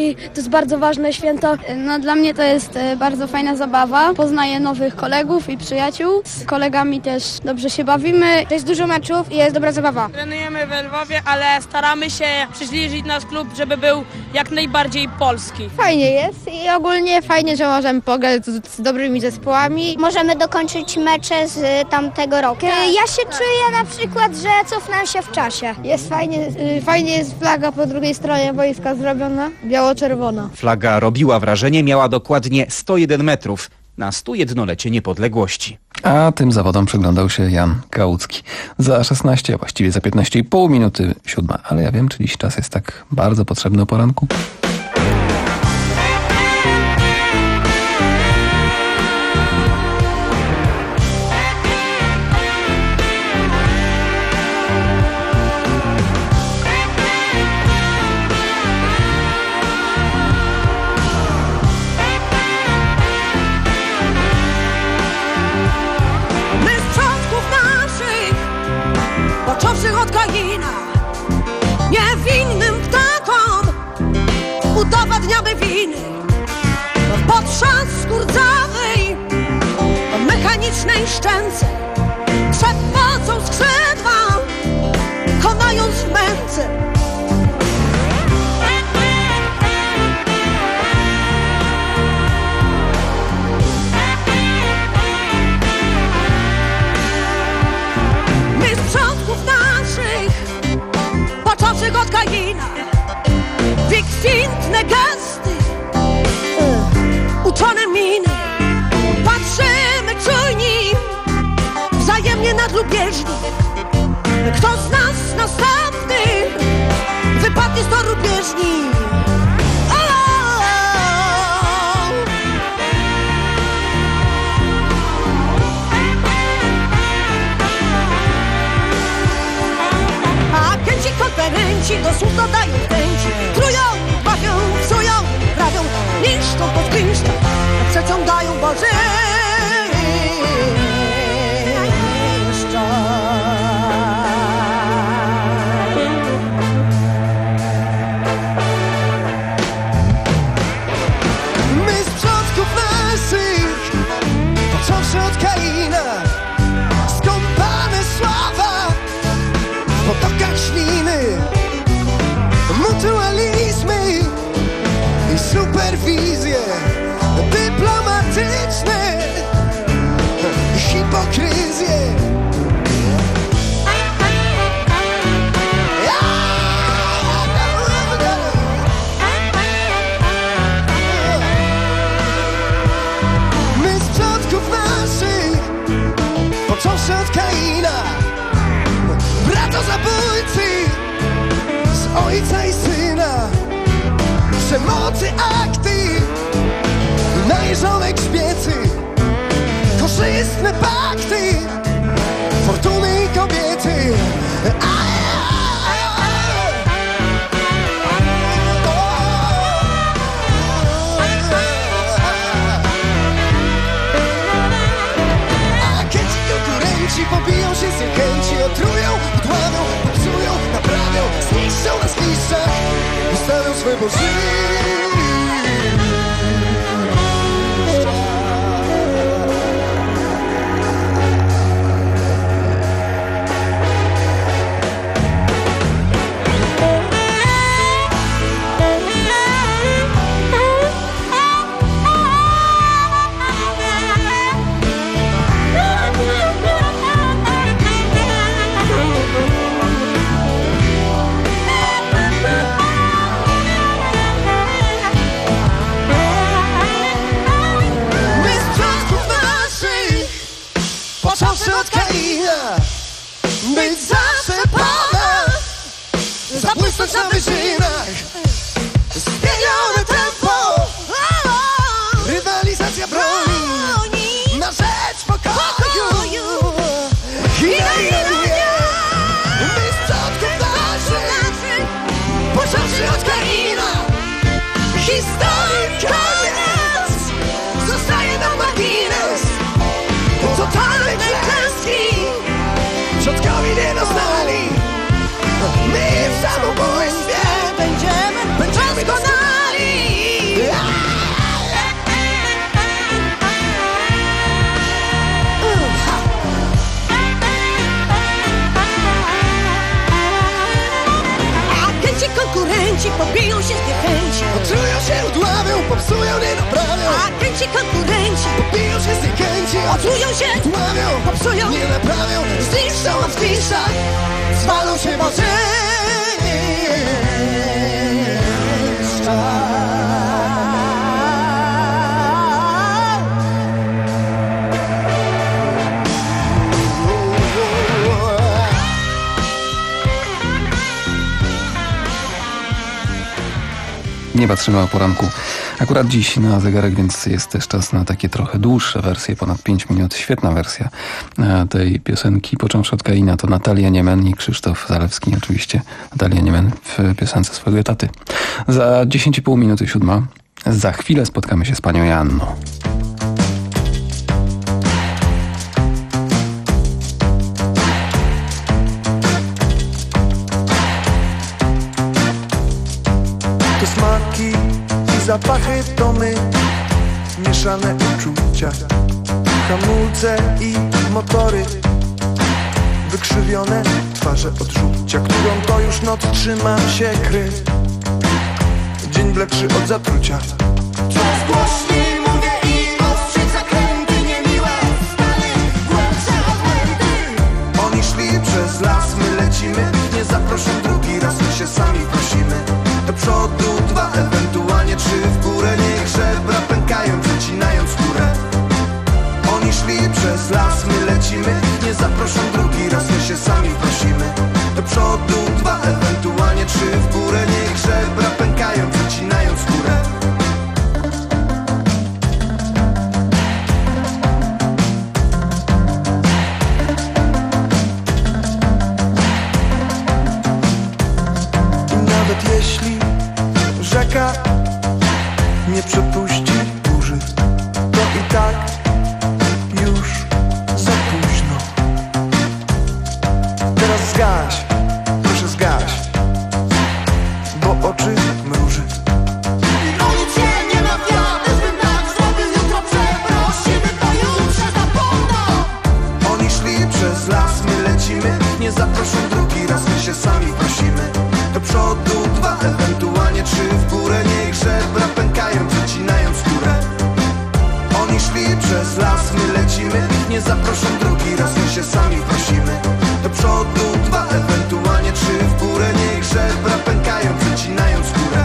Speaker 1: bardzo ważne święto. No dla mnie to jest bardzo fajna zabawa. Poznaję nowych kolegów i przyjaciół. Z kolegami też dobrze się bawimy. To jest dużo meczów i jest dobra zabawa.
Speaker 6: Trenujemy we Lwowie, ale staramy się przybliżyć nasz klub, żeby był jak najbardziej polski.
Speaker 1: Fajnie jest i ogólnie fajnie, że możemy pograć z, z dobrymi zespołami.
Speaker 7: Możemy dokończyć mecze z tamtego roku. Ja się czuję na przykład, że cofnę się w czasie.
Speaker 1: Jest fajnie, fajnie jest flaga po drugiej stronie wojska zrobiona, biało-czerwona.
Speaker 19: Flaga robiła wrażenie, miała dokładnie sto jeden metrów na sto jednolecie niepodległości.
Speaker 3: A tym zawodom przyglądał się Jan Kałucki. Za szesnaście, a właściwie za piętnaście i pół minuty siódma. Ale ja wiem, czy dziś czas jest tak bardzo potrzebny o poranku.
Speaker 20: Począwszy od Kaina, niewinnym ptakom udowadniamy winy. Potrząs skurdzawej, mechanicznej szczęce, trzepocą skrzydła, konając w męce. Począwszy od Kaina, wykwintne gesty, uczone miny, patrzymy czujni, wzajemnie nadlubieżni. Kto z nas następny wypadnie z toru bieżni? Konferenci do słów dodają chęci, trują, bawią, psują, prawią, niszczą pod klinszczą, przeciągają bożyszcza. My z przodków naszych, począwszy od Kaina, skąpane sława w potokach śliny, mutualizmy i superwizje dyplomatyczne i hipokryzje. My z przodków naszych, począwszy od Kaina, bratozabójcy z ojca i syna, przemocy akty, najeżone grzbiety, korzystne pakty, fortuny i kobiety. A kiedy konkurenci pobiją się z niechęci, otrują, dławią, popsują, naprawią, zniszczą nas w liściach, ustawią swe bożyny. Począwszy od Kaina, być zawsze ponad, zabłysnąć na wyżynach, zmienione tempo, rywalizacja broni na rzecz pokoju. Hina, hina, hina, my z przodków naszych, począwszy od Kaina, historii koniec, zostaje nam margines. Totalnej klęski przodkowie nie doznali. My w samobójstwie Nasi konkurenci pobiją się z niechęci, otrują się, dławią, popsują, nie naprawią, zniszczą, a w kliszach zwalą się w oczy.
Speaker 3: Nie patrzymy o poranku akurat dziś na zegarek, więc jest też czas na takie trochę dłuższe wersje, ponad pięć minut. Świetna wersja tej piosenki, począwszy od Kaina, to Natalia Niemen i Krzysztof Zalewski, oczywiście Natalia Niemen w piosence swojego taty. Za dziesięć i pół minuty siódma. Za chwilę spotkamy się z panią Joanną.
Speaker 10: Smaki i zapachy to my, mieszane uczucia, hamulce i motory, wykrzywione twarze odrzucia, którą to już noc trzymam się kry. Dzień bledszy od zatrucia.
Speaker 20: Coraz głośniej mówię i ostrzyć zakręty niemiłe, stany, głębsze odmęty.
Speaker 10: Oni szli przez las, my lecimy, nie zaproszą drugi raz, my się sami prosimy. Do przodu dwa, ewentualnie trzy w górę, niech żebra pękają, przecinając skórę. Oni szli przez las, my lecimy, nie zaproszą drugi raz, my się sami prosimy. Do przodu dwa, ewentualnie trzy w górę, niech żebra pękają, przecinając skórę. I nawet jeśli rzeka nie przepuści burzy, to i tak już za późno. Teraz zgaś, proszę zgaś, bo oczy mruży.
Speaker 20: I oni cię nie nawiadę, żebym tak zrobił, jutro przeprosimy, to jutrze zapomną.
Speaker 10: Oni szli przez las, my lecimy, nie zaproszą drugi raz, my się sami prosimy. Do przodu dwa, ewentualnie trzy w górę, niech żebra pękają, przecinając skórę. Oni szli przez las, my lecimy, nie zaproszą drugi raz, my się sami prosimy. Do przodu dwa, ewentualnie trzy w górę, niech żebra pękają, przecinając skórę.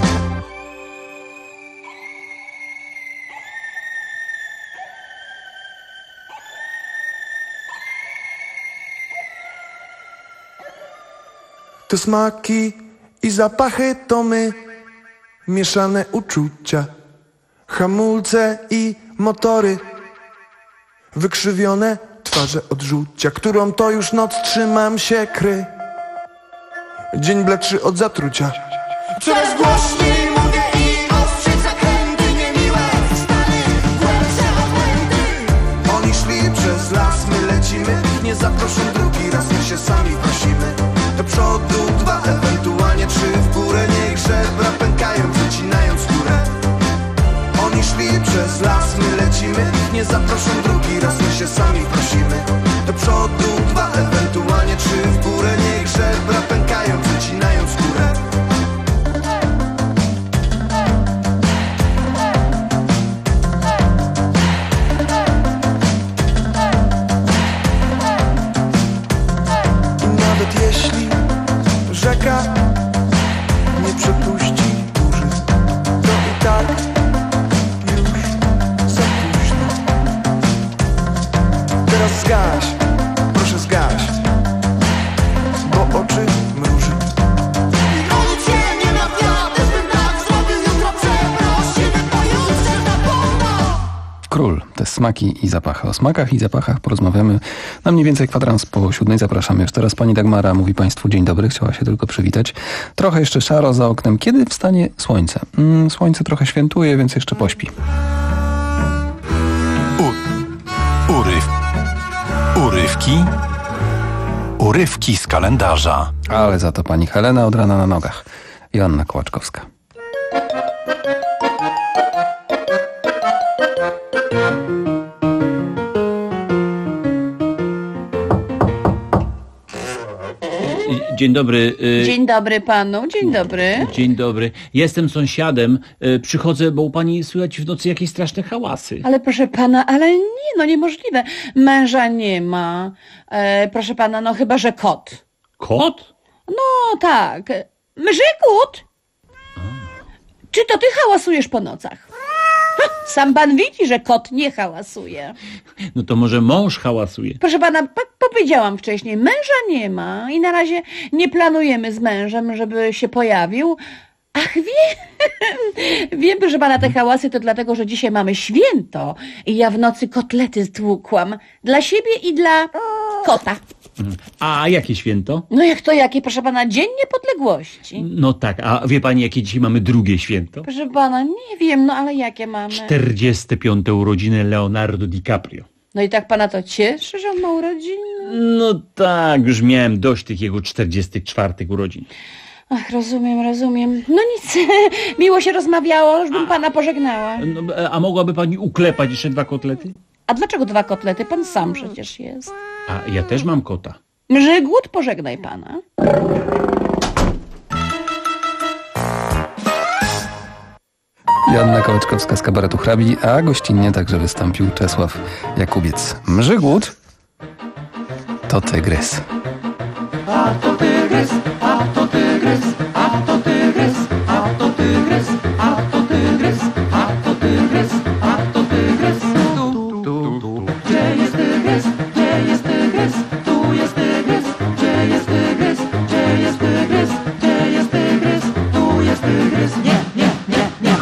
Speaker 10: Te smaki i zapachy to my, mieszane uczucia, hamulce i motory, wykrzywione twarze odrzucia, którą to już noc trzymam się kry. Dzień bledszy od zatrucia.
Speaker 20: Coraz głośniej mówię i ostrzyć zakręty niemiłe, stany, głębsze odmęty.
Speaker 10: Oni szli przez las, my lecimy, nie zaproszą drugi raz, my się sami prosimy. Do przodu dwa, ewentualnie trzy w górę, niech żebra pękają, przecinając skórę. Oni szli przez las, my lecimy, nie zaproszą drugi raz, my się sami prosimy. Do przodu dwa, ewentualnie trzy w górę, niech żebra pękają, przecinając skórę. I nawet jeśli rzeka nie przepuści burzy, to i tak już za późno. Teraz zgaś, proszę zgaś, bo oczy mruży.
Speaker 20: I oni cię nie nawiadę, żebym tak zrobił, jutro przeprosimy, to jutrze zapomną.
Speaker 3: Król, te smaki i zapachy. O smakach i zapachach porozmawiamy na mniej więcej kwadrans po siódmej. Zapraszam już teraz. Pani Dagmara mówi Państwu dzień dobry. Chciała się tylko przywitać. Trochę jeszcze szaro za oknem. Kiedy wstanie słońce? Mm, słońce trochę świętuje, więc jeszcze pośpi.
Speaker 11: U, uryw, urywki, urywki z kalendarza.
Speaker 3: Ale za to pani Helena od rana na nogach. Joanna Kołaczkowska.
Speaker 8: Dzień dobry.
Speaker 13: Dzień dobry panu, dzień dobry.
Speaker 8: Dzień dobry. Jestem sąsiadem. Przychodzę, bo u pani słychać w nocy jakieś straszne hałasy.
Speaker 13: Ale proszę pana, ale nie, no niemożliwe. Męża nie ma. E, proszę pana, no chyba, że kot.
Speaker 8: Kot?
Speaker 13: No tak. Mrzygut! Czy to ty hałasujesz po nocach? Ha, sam pan widzi, że kot nie hałasuje.
Speaker 8: No to może mąż hałasuje.
Speaker 13: Proszę pana, po- powiedziałam wcześniej, męża nie ma i na razie nie planujemy z mężem, żeby się pojawił. Ach, wiem, wiem, proszę pana, te hałasy to dlatego, że dzisiaj mamy święto i ja w nocy kotlety stłukłam dla siebie i dla kota.
Speaker 8: A jakie święto?
Speaker 13: No jak to jakie, proszę pana, Dzień Niepodległości.
Speaker 8: No tak, a wie pani, jakie dzisiaj mamy drugie święto?
Speaker 13: Proszę pana, nie wiem, no ale jakie mamy?
Speaker 8: czterdzieste piąte urodziny Leonardo DiCaprio.
Speaker 13: No i tak pana to cieszy, że on ma urodziny?
Speaker 8: No tak, już miałem dość tych jego czterdziestych czwartych urodzin.
Speaker 13: Ach, rozumiem, rozumiem. No nic, miło się rozmawiało, już bym pana pożegnała.
Speaker 8: No, a mogłaby pani uklepać jeszcze dwa kotlety?
Speaker 13: A dlaczego dwa kotlety? Pan sam przecież jest.
Speaker 8: A ja też mam kota.
Speaker 13: Mrzygłód, pożegnaj pana.
Speaker 3: Joanna Kołeczkowska z kabaretu Hrabi, a gościnnie także wystąpił Czesław Jakubiec. Mrzygłód to tygrys.
Speaker 20: A to tygrys, a to tygrys, a to tygrys, a to tygrys, a to tygrys, a to tygrys, a to tygrys. Tu, tu, tu. Gdzie jest tygrys? Gdzie jest tygrys? Tu jest tygrys. Gdzie jest tygrys? Gdzie jest tygrys? Gdzie jest tygrys? Tu jest tygrys. Nie, nie, nie, nie.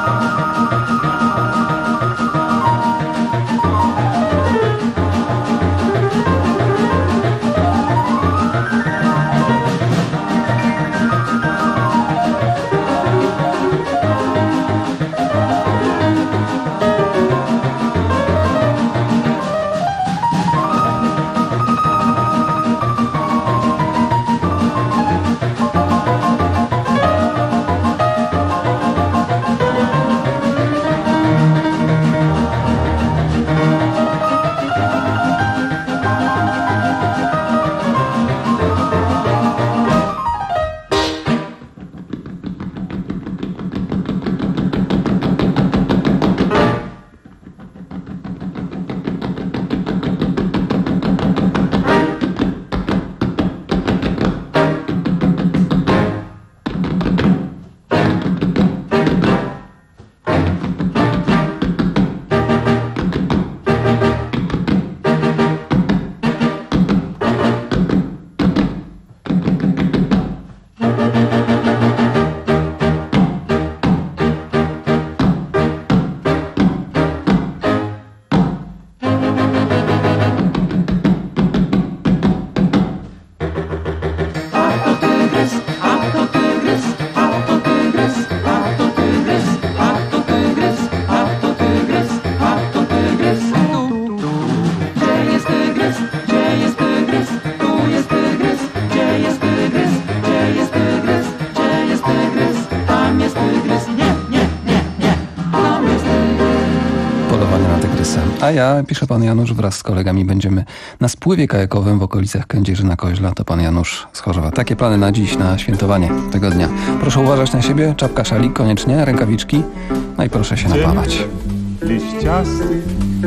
Speaker 3: A ja, pisze pan Janusz, wraz z kolegami będziemy na spływie kajakowym w okolicach Kędzierzyna-Koźla. To pan Janusz z Chorzowa. Takie plany na dziś, na świętowanie tego dnia. Proszę uważać na siebie, czapka, szalik koniecznie, rękawiczki. No i proszę się napawać.
Speaker 21: Liściasty,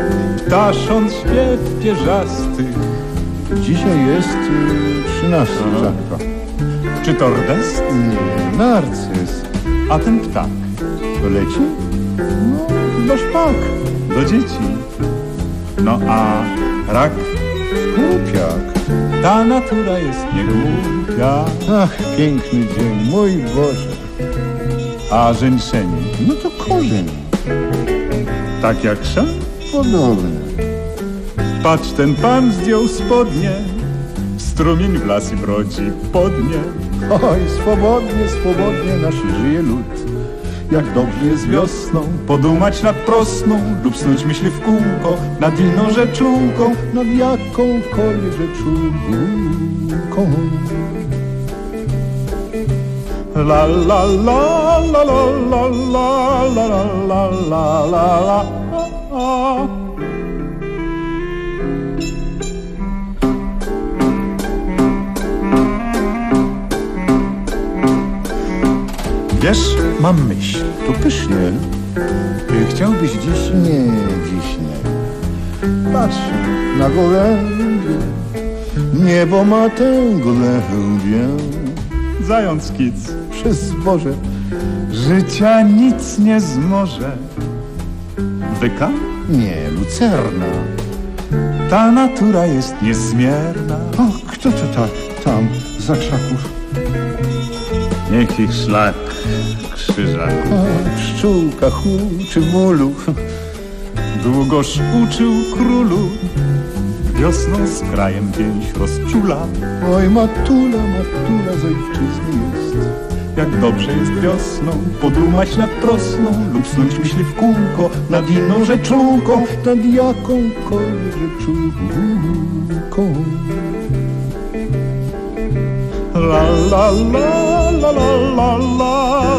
Speaker 21: ptasząc śpiew pierzasty. Dzisiaj jest trzynasty czapka. Czy to rdest? Nie, narcyz. A ten ptak, to leci? No, do szpak, do dzieci. No a rak? Głupiak. Ta natura jest niegłupia. Ach, piękny dzień, mój Boże. A żeńszenie? No to korzeń. Tak jak szan? Podobne. Patrz, ten pan zdjął spodnie, strumień w las i brodzi podnie. Oj, swobodnie, swobodnie nasz żyje lud. Jak dobrze jest wiosną, podumać nad prosną lub snuć myśli w kółko nad inną rzeczulką, nad jakąkolwiek rzeczulką. La la la la la la la la la la la la. Wiesz, mam myśl. To pysznie. Y, Chciałbyś dziś...
Speaker 12: Nie, dziś nie. Patrz na gołębie. Niebo ma tę gołębię.
Speaker 21: Zając kic. Przez Boże. Życia nic nie zmoże. Byka?
Speaker 12: Nie, lucerna.
Speaker 21: Ta natura jest niezmierna.
Speaker 12: O, kto to tak tam za krzaków?
Speaker 21: Niech ich szlak krzyżaków.
Speaker 12: A, pszczółka huczy w mulu.
Speaker 21: Długoż uczył królu. Wiosną z krajem więź rozczula.
Speaker 12: Oj, matula, matula z ojczyzny jest.
Speaker 21: Jak dobrze jest wiosną podumać nad prosną lub snuć myśli w kółko nad inną rzeczówką,
Speaker 12: nad jakąkolwiek rzeczówką.
Speaker 21: La la la la la la